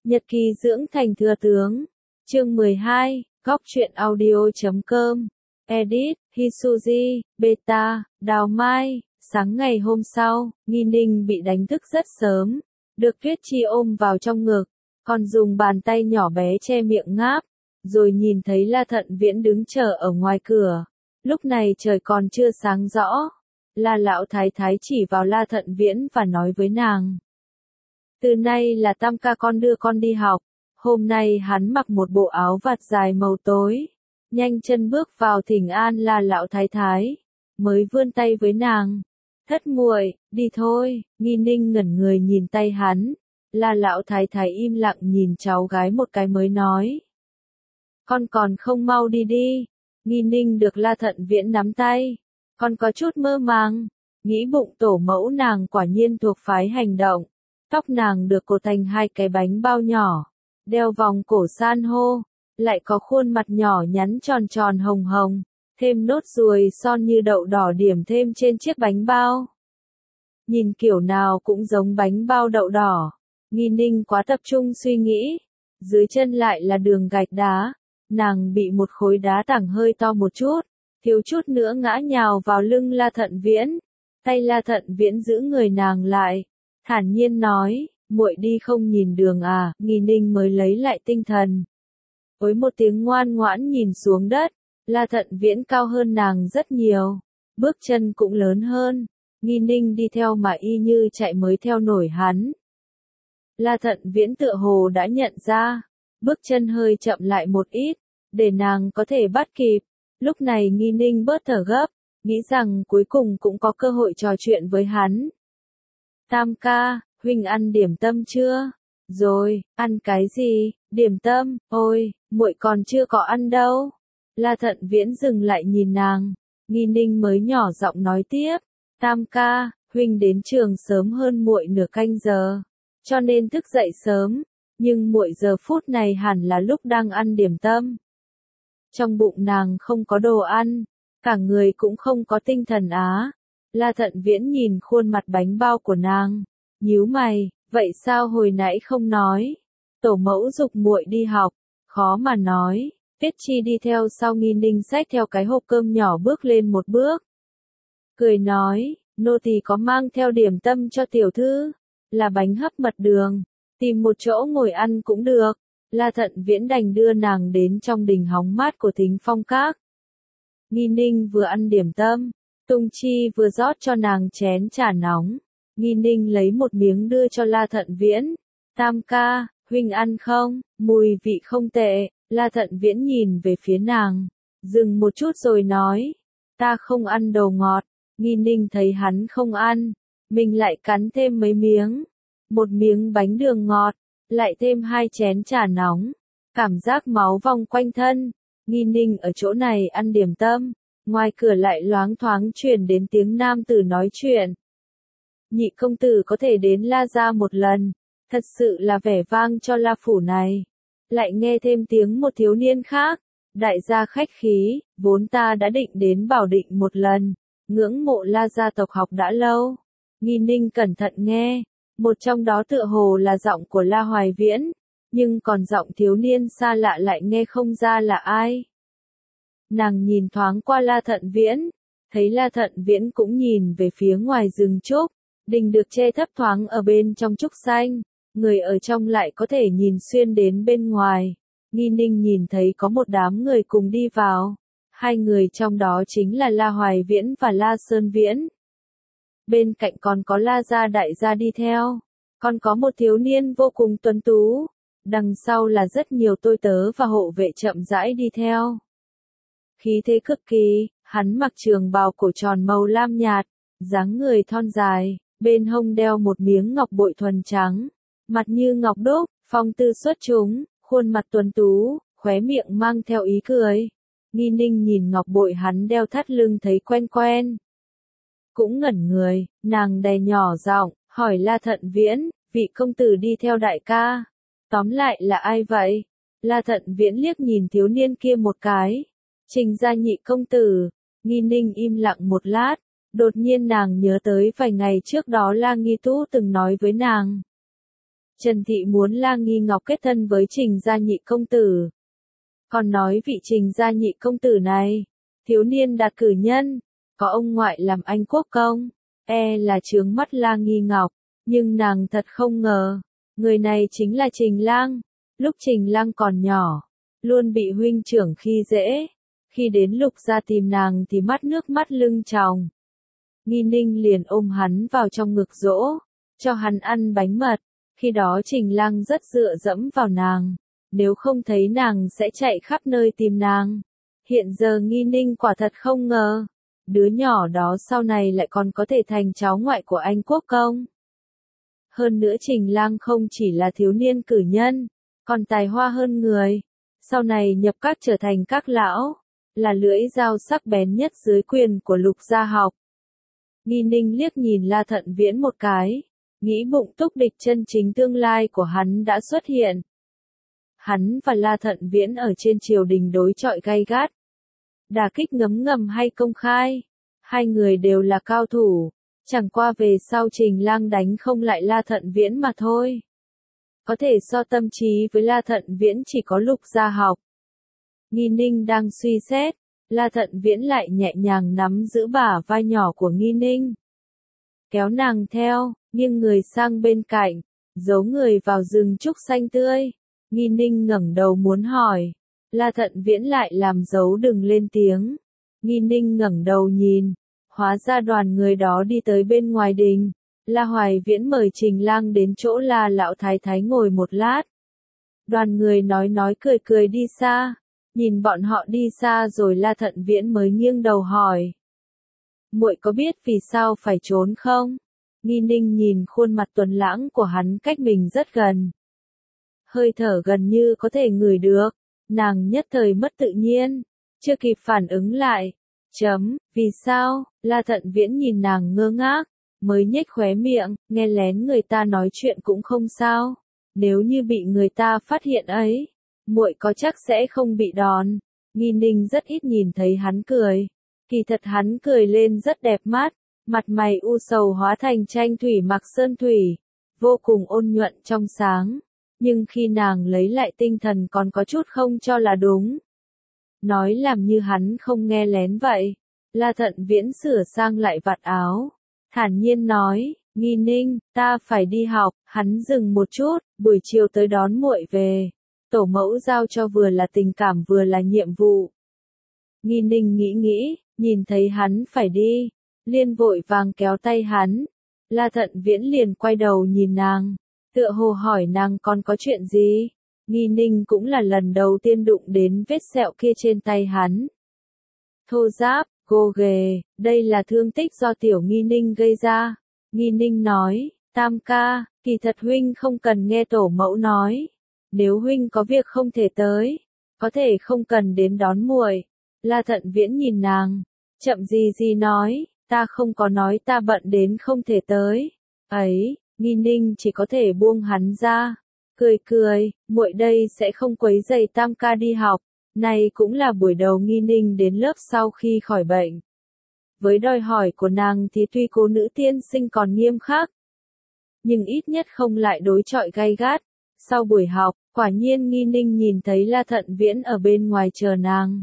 Nhật ký dưỡng thành thừa tướng. Chương 12, góc truyện audio.com. Edit, Hisuji, Beta, Đào Mai. Sáng ngày hôm sau, Nghi Ninh bị đánh thức rất sớm, được Tuyết Chi ôm vào trong ngực, còn dùng bàn tay nhỏ bé che miệng ngáp, rồi nhìn thấy La Thận Viễn đứng chờ ở ngoài cửa. Lúc này trời còn chưa sáng rõ, La Lão Thái Thái chỉ vào La Thận Viễn và nói với nàng. Từ nay là Tam ca con đưa con đi học. Hôm nay hắn mặc một bộ áo vạt dài màu tối, nhanh chân bước vào thỉnh an La Lão Thái Thái, mới vươn tay với nàng. Thất muội, đi thôi. Nghi Ninh ngẩn người nhìn tay hắn. La Lão Thái Thái im lặng nhìn cháu gái một cái mới nói. Con còn không mau đi đi. Nghi Ninh được La Thận Viễn nắm tay, con có chút mơ màng, nghĩ bụng tổ mẫu nàng quả nhiên thuộc phái hành động. Tóc nàng được cột thành hai cái bánh bao nhỏ, đeo vòng cổ san hô, lại có khuôn mặt nhỏ nhắn tròn tròn hồng hồng, thêm nốt ruồi son như đậu đỏ điểm thêm trên chiếc bánh bao. Nhìn kiểu nào cũng giống bánh bao đậu đỏ. Nghi Ninh quá tập trung suy nghĩ, dưới chân lại là đường gạch đá, nàng bị một khối đá tảng hơi to một chút, thiếu chút nữa ngã nhào vào lưng La Thận Viễn. Tay La Thận Viễn giữ người nàng lại, thản nhiên nói, muội đi không nhìn đường à? Nghi Ninh mới lấy lại tinh thần. Với một tiếng ngoan ngoãn nhìn xuống đất, La Thận Viễn cao hơn nàng rất nhiều, bước chân cũng lớn hơn. Nghi Ninh đi theo mà y như chạy mới theo nổi hắn. La Thận Viễn tựa hồ đã nhận ra, bước chân hơi chậm lại một ít, để nàng có thể bắt kịp. Lúc này Nghi Ninh bớt thở gấp, nghĩ rằng cuối cùng cũng có cơ hội trò chuyện với hắn. Tam ca, huynh ăn điểm tâm chưa? Rồi, ăn cái gì? Điểm tâm? Ôi, muội còn chưa có ăn đâu. La Thận Viễn dừng lại nhìn nàng, Nghi Ninh mới nhỏ giọng nói tiếp. Tam ca, huynh đến trường sớm hơn muội nửa canh giờ, cho nên thức dậy sớm, nhưng muội giờ phút này hẳn là lúc đang ăn điểm tâm. Trong bụng nàng không có đồ ăn, cả người cũng không có tinh thần á. La Thận Viễn nhìn khuôn mặt bánh bao của nàng, nhíu mày, vậy sao hồi nãy không nói? Tổ mẫu giục muội đi học, khó mà nói. Tuyết Chi đi theo sau Nghi Ninh xách theo cái hộp cơm nhỏ bước lên một bước. Cười nói, nô tỳ có mang theo điểm tâm cho tiểu thư, là bánh hấp mật đường, tìm một chỗ ngồi ăn cũng được. La Thận Viễn đành đưa nàng đến trong đình hóng mát của Thính Phong Các. Nghi Ninh vừa ăn điểm tâm, Tung Chi vừa rót cho nàng chén trà nóng. Nghi Ninh lấy một miếng đưa cho La Thận Viễn. Tam ca, huynh ăn không? Mùi vị không tệ. La Thận Viễn nhìn về phía nàng, dừng một chút rồi nói, ta không ăn đồ ngọt. Nghi Ninh thấy hắn không ăn, mình lại cắn thêm mấy miếng. Một miếng bánh đường ngọt, lại thêm 2 chén trà nóng. Cảm giác máu vòng quanh thân. Nghi Ninh ở chỗ này ăn điểm tâm, ngoài cửa lại loáng thoáng truyền đến tiếng nam tử nói chuyện. Nhị công tử có thể đến La gia một lần, thật sự là vẻ vang cho La phủ này. Lại nghe thêm tiếng một thiếu niên khác, đại gia khách khí, vốn ta đã định đến Bảo Định một lần, ngưỡng mộ La gia tộc học đã lâu. Nghi Ninh cẩn thận nghe, một trong đó tựa hồ là giọng của La Hoài Viễn, nhưng còn giọng thiếu niên xa lạ lại nghe không ra là ai. Nàng nhìn thoáng qua La Thận Viễn, thấy La Thận Viễn cũng nhìn về phía ngoài rừng trúc, đình được che thấp thoáng ở bên trong trúc xanh, người ở trong lại có thể nhìn xuyên đến bên ngoài. Nghi Ninh nhìn thấy có một đám người cùng đi vào, 2 người trong đó chính là La Hoài Viễn và La Sơn Viễn. Bên cạnh còn có La gia đại gia đi theo, còn có một thiếu niên vô cùng tuấn tú, đằng sau là rất nhiều tôi tớ và hộ vệ chậm rãi đi theo. Khí thế cực kỳ, hắn mặc trường bào cổ tròn màu lam nhạt, dáng người thon dài, bên hông đeo một miếng ngọc bội thuần trắng, mặt như ngọc đúc, phong tư xuất chúng, khuôn mặt tuấn tú, khóe miệng mang theo ý cười. Nghi Ninh nhìn ngọc bội hắn đeo thắt lưng thấy quen quen. Cũng ngẩn người, nàng đè nhỏ giọng, hỏi La Thận Viễn, vị công tử đi theo đại ca, tóm lại là ai vậy? La Thận Viễn liếc nhìn thiếu niên kia một cái, Trình gia nhị công tử. Nghi Ninh im lặng một lát, đột nhiên nàng nhớ tới vài ngày trước đó La Nghi Tú từng nói với nàng. Trần Thị muốn La Nghi Ngọc kết thân với Trình gia nhị công tử. Còn nói vị Trình gia nhị công tử này, thiếu niên đạt cử nhân, có ông ngoại làm Anh quốc công, là chướng mắt La Nghi Ngọc, nhưng nàng thật không ngờ, người này chính là Trình Lang. Lúc Trình Lang còn nhỏ, luôn bị huynh trưởng khi dễ, khi đến Lục gia tìm nàng thì nước mắt lưng tròng. Nghi Ninh liền ôm hắn vào trong ngực dỗ, cho hắn ăn bánh mật, khi đó Trình Lang rất dựa dẫm vào nàng, nếu không thấy nàng sẽ chạy khắp nơi tìm nàng. Hiện giờ Nghi Ninh quả thật không ngờ, đứa nhỏ đó sau này lại còn có thể thành cháu ngoại của Anh quốc công. Hơn nữa Trình Lang không chỉ là thiếu niên cử nhân, còn tài hoa hơn người, sau này nhập các trở thành các lão, là lưỡi dao sắc bén nhất dưới quyền của Lục gia học. Nghi Ninh liếc nhìn La Thận Viễn một cái, nghĩ bụng túc địch chân chính tương lai của hắn đã xuất hiện. Hắn và La Thận Viễn ở trên triều đình đối chọi gay gắt. Đả kích ngấm ngầm hay công khai, hai người đều là cao thủ, chẳng qua về sau Trình Lang đánh không lại La Thận Viễn mà thôi. Có thể so tâm trí với La Thận Viễn chỉ có Lục gia học. Nghi Ninh đang suy xét, La Thận Viễn lại nhẹ nhàng nắm giữ bả vai nhỏ của Nghi Ninh. Kéo nàng theo, nghiêng người sang bên cạnh, giấu người vào rừng trúc xanh tươi. Nghi Ninh ngẩng đầu muốn hỏi, La Thận Viễn lại làm dấu đừng lên tiếng. Nghi Ninh ngẩng đầu nhìn, hóa ra đoàn người đó đi tới bên ngoài đình. La Hoài Viễn mời Trình Lang đến chỗ La lão thái thái ngồi một lát. Đoàn người nói cười cười đi xa, nhìn bọn họ đi xa rồi La Thận Viễn mới nghiêng đầu hỏi. Muội có biết vì sao phải trốn không? Nghi Ninh nhìn khuôn mặt tuấn lãng của hắn cách mình rất gần. Hơi thở gần như có thể ngửi được, nàng nhất thời mất tự nhiên, chưa kịp phản ứng lại. Vì sao? La Thận Viễn nhìn nàng ngơ ngác, mới nhếch khóe miệng, nghe lén người ta nói chuyện cũng không sao. Nếu như bị người ta phát hiện ấy, muội có chắc sẽ không bị đòn. Nghi Ninh rất ít nhìn thấy hắn cười. Kỳ thật hắn cười lên rất đẹp mắt, mặt mày u sầu hóa thành tranh thủy mặc sơn thủy, vô cùng ôn nhuận trong sáng. Nhưng khi nàng lấy lại tinh thần còn có chút không cho là đúng. Nói làm như hắn không nghe lén vậy. La Thận Viễn sửa sang lại vạt áo, thản nhiên nói, Nghi Ninh, ta phải đi học. Hắn dừng một chút, buổi chiều tới đón muội về. Tổ mẫu giao cho vừa là tình cảm vừa là nhiệm vụ. Nghi Ninh nghĩ, nhìn thấy hắn phải đi, liền vội vàng kéo tay hắn. La Thận Viễn liền quay đầu nhìn nàng, tựa hồ hỏi nàng còn có chuyện gì. Nghi Ninh cũng là lần đầu tiên đụng đến vết sẹo kia trên tay hắn. Thô ráp, gồ ghề, đây là thương tích do tiểu Nghi Ninh gây ra. Nghi Ninh nói, Tam ca, kỳ thật huynh không cần nghe tổ mẫu nói. Nếu huynh có việc không thể tới, có thể không cần đến đón muội. La Thận Viễn nhìn nàng, chậm gì nói, ta không có nói ta bận đến không thể tới. Ấy, Nghi Ninh chỉ có thể buông hắn ra, cười, muội đây sẽ không quấy rầy Tam ca đi học. Này cũng là buổi đầu Nghi Ninh đến lớp sau khi khỏi bệnh. Với đòi hỏi của nàng thì tuy cô nữ tiên sinh còn nghiêm khắc, nhưng ít nhất không lại đối chọi gay gắt. Sau buổi học, quả nhiên Nghi Ninh nhìn thấy La Thận Viễn ở bên ngoài chờ nàng.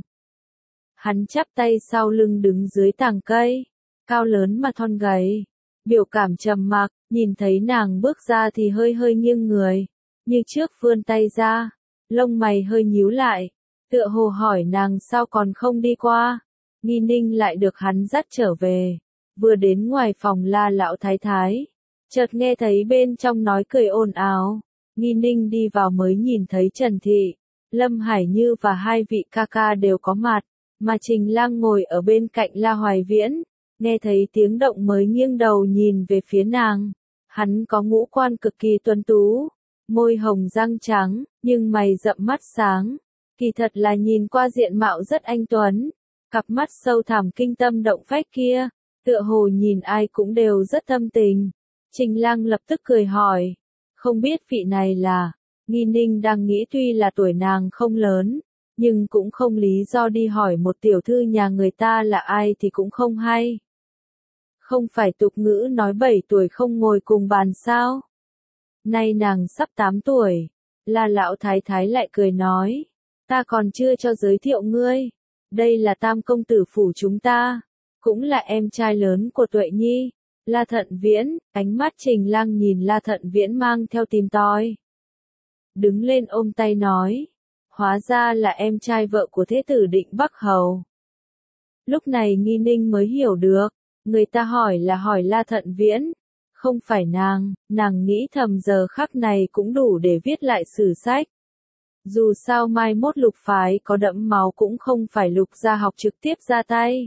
Hắn chắp tay sau lưng đứng dưới tàng cây, cao lớn mà thon gầy, biểu cảm trầm mặc, nhìn thấy nàng bước ra thì hơi nghiêng người, như trước vươn tay ra, lông mày hơi nhíu lại, tựa hồ hỏi nàng sao còn không đi qua. Nghi Ninh lại được hắn dắt trở về, vừa đến ngoài phòng La lão thái thái, chợt nghe thấy bên trong nói cười ồn ào. Nghi Ninh đi vào mới nhìn thấy Trần Thị, Lâm Hải Như và hai vị ca ca đều có mặt, mà Trình Lang ngồi ở bên cạnh La Hoài Viễn, nghe thấy tiếng động mới nghiêng đầu nhìn về phía nàng. Hắn có ngũ quan cực kỳ tuấn tú, môi hồng răng trắng, nhưng mày rậm mắt sáng, kỳ thật là nhìn qua diện mạo rất anh tuấn, cặp mắt sâu thẳm kinh tâm động phách kia, tựa hồ nhìn ai cũng đều rất thâm tình. Trình Lang lập tức cười hỏi, không biết vị này là. Nghi Ninh đang nghĩ tuy là tuổi nàng không lớn, nhưng cũng không lý do đi hỏi một tiểu thư nhà người ta là ai thì cũng không hay. Không phải tục ngữ nói 7 tuổi không ngồi cùng bàn sao? nay nàng sắp 8 tuổi. La lão thái thái lại cười nói, ta còn chưa cho giới thiệu ngươi, đây là tam công tử phủ chúng ta, cũng là em trai lớn của Tuệ Nhi, La Thận Viễn. Ánh mắt Trình Lăng nhìn La Thận Viễn mang theo tìm tòi. Đứng lên ôm tay nói, hóa ra là em trai vợ của thế tử Định Bắc Hầu. Lúc này Nghi Ninh mới hiểu được, người ta hỏi là hỏi La Thận Viễn, không phải nàng nghĩ thầm giờ khắc này cũng đủ để viết lại sử sách. Dù sao mai mốt Lục phái có đẫm máu cũng không phải Lục gia học trực tiếp ra tay,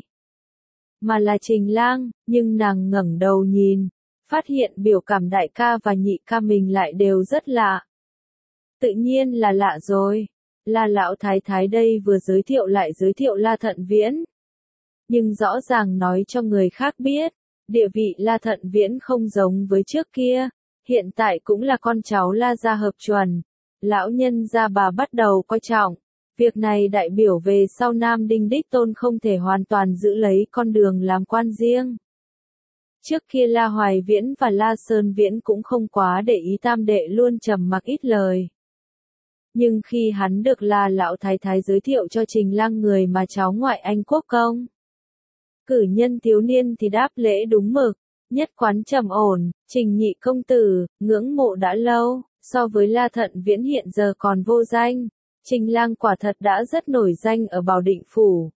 mà là Trình Lang, nhưng nàng ngẩng đầu nhìn, phát hiện biểu cảm đại ca và nhị ca mình lại đều rất lạ. Tự nhiên là lạ rồi, La lão thái thái đây vừa giới thiệu lại giới thiệu La Thận Viễn. Nhưng rõ ràng nói cho người khác biết, địa vị La Thận Viễn không giống với trước kia, hiện tại cũng là con cháu La gia hợp chuẩn. Lão nhân gia bà bắt đầu coi trọng, việc này đại biểu về sau Nam Đinh đích tôn không thể hoàn toàn giữ lấy con đường làm quan riêng. Trước kia La Hoài Viễn và La Sơn Viễn cũng không quá để ý tam đệ luôn trầm mặc ít lời. Nhưng khi hắn được La lão thái thái giới thiệu cho Trình Lăng người mà cháu ngoại anh quốc công cử nhân thiếu niên thì đáp lễ đúng mực, nhất quán trầm ổn, Trình nhị công tử, ngưỡng mộ đã lâu, so với La Thận Viễn hiện giờ còn vô danh, Trình Lang quả thật đã rất nổi danh ở Bảo Định phủ.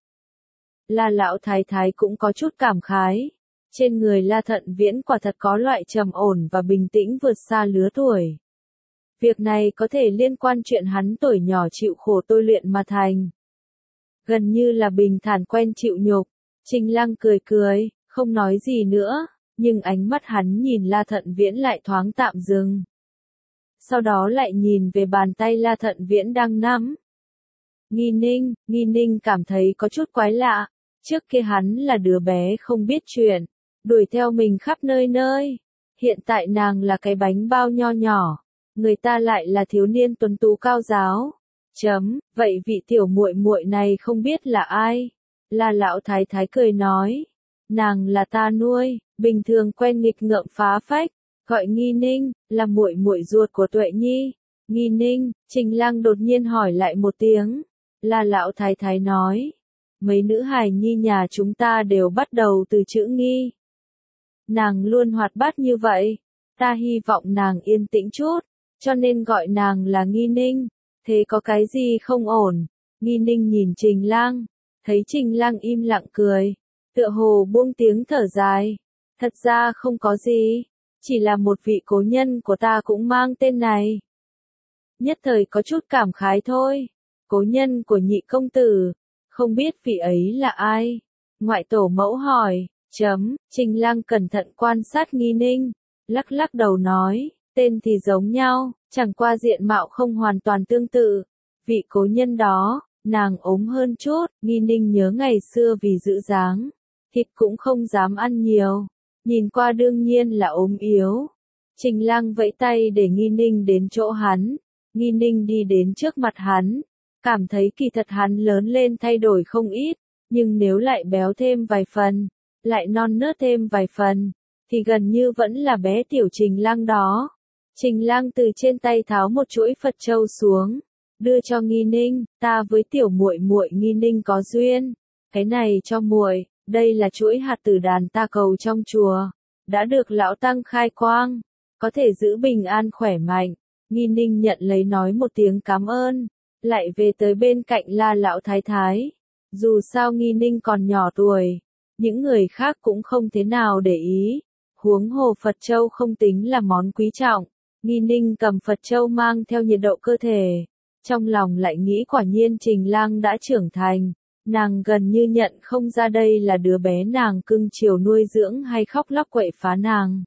La lão thái thái cũng có chút cảm khái, trên người La Thận Viễn quả thật có loại trầm ổn và bình tĩnh vượt xa lứa tuổi. Việc này có thể liên quan chuyện hắn tuổi nhỏ chịu khổ tôi luyện mà thành. Gần như là bình thản quen chịu nhục. Trình Lăng cười cười, không nói gì nữa, nhưng ánh mắt hắn nhìn La Thận Viễn lại thoáng tạm dừng. Sau đó lại nhìn về bàn tay La Thận Viễn đang nắm. Nghi Ninh cảm thấy có chút quái lạ, trước kia hắn là đứa bé không biết chuyện, đuổi theo mình khắp nơi nơi. Hiện tại nàng là cái bánh bao nho nhỏ, người ta lại là thiếu niên tuấn tú cao giáo. Vậy vị tiểu muội muội này không biết là ai? La lão thái thái cười nói, nàng là ta nuôi, bình thường quen nghịch ngợm phá phách, gọi Nghi Ninh, là muội muội ruột của Tuệ Nhi. Nghi Ninh, Trình Lăng đột nhiên hỏi lại một tiếng. La lão thái thái nói, mấy nữ hài nhi nhà chúng ta đều bắt đầu từ chữ Nghi. Nàng luôn hoạt bát như vậy, ta hy vọng nàng yên tĩnh chút, cho nên gọi nàng là Nghi Ninh, thế có cái gì không ổn? Nghi Ninh nhìn Trình Lăng, thấy Trình Lăng im lặng cười, tựa hồ buông tiếng thở dài, thật ra không có gì, chỉ là một vị cố nhân của ta cũng mang tên này. Nhất thời có chút cảm khái thôi, cố nhân của nhị công tử, không biết vị ấy là ai? Ngoại tổ mẫu hỏi, Trình Lăng cẩn thận quan sát Nghi Ninh, lắc lắc đầu nói, tên thì giống nhau, chẳng qua diện mạo không hoàn toàn tương tự. Vị cố nhân đó, nàng ốm hơn chút, Nghi Ninh nhớ ngày xưa vì giữ dáng, thịt cũng không dám ăn nhiều, nhìn qua đương nhiên là ốm yếu. Trình Lăng vẫy tay để Nghi Ninh đến chỗ hắn, Nghi Ninh đi đến trước mặt hắn, cảm thấy kỳ thật hắn lớn lên thay đổi không ít, nhưng nếu lại béo thêm vài phần, lại non nớt thêm vài phần, thì gần như vẫn là bé tiểu Trình Lăng đó. Trình Lăng từ trên tay tháo một chuỗi Phật châu xuống, đưa cho Nghi Ninh, ta với tiểu muội muội Nghi Ninh có duyên, cái này cho muội, đây là chuỗi hạt tử đàn ta cầu trong chùa, đã được lão tăng khai quang, có thể giữ bình an khỏe mạnh. Nghi Ninh nhận lấy nói một tiếng cảm ơn, lại về tới bên cạnh La lão thái thái. Dù sao Nghi Ninh còn nhỏ tuổi, những người khác cũng không thế nào để ý, huống hồ Phật châu không tính là món quý trọng. Nghi Ninh cầm Phật châu mang theo nhiệt độ cơ thể, trong lòng lại nghĩ quả nhiên Trình Lang đã trưởng thành, nàng gần như nhận không ra đây là đứa bé nàng cưng chiều nuôi dưỡng hay khóc lóc quậy phá nàng.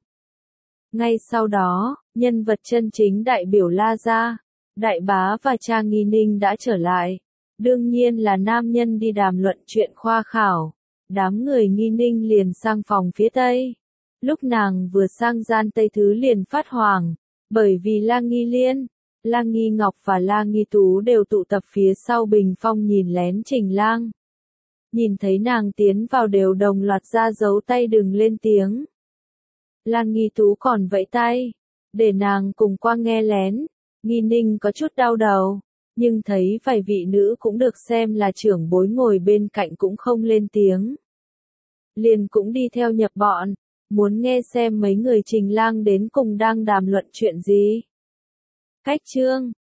Ngay sau đó, nhân vật chân chính đại biểu La gia, đại bá và cha Nghi Ninh đã trở lại, đương nhiên là nam nhân đi đàm luận chuyện khoa khảo, đám người Nghi Ninh liền sang phòng phía Tây. Lúc nàng vừa sang gian Tây thứ liền phát hoảng, bởi vì La Nghi Liên, La Nghi Ngọc và La Nghi Tú đều tụ tập phía sau bình phong nhìn lén Trình Lang. Nhìn thấy nàng tiến vào đều đồng loạt ra dấu tay đừng lên tiếng. La Nghi Tú còn vẫy tay, để nàng cùng qua nghe lén. Nghi Ninh có chút đau đầu, nhưng thấy vài vị nữ cũng được xem là trưởng bối ngồi bên cạnh cũng không lên tiếng. Liền cũng đi theo nhập bọn, muốn nghe xem mấy người Trình Lang đến cùng đang đàm luận chuyện gì. Khách chương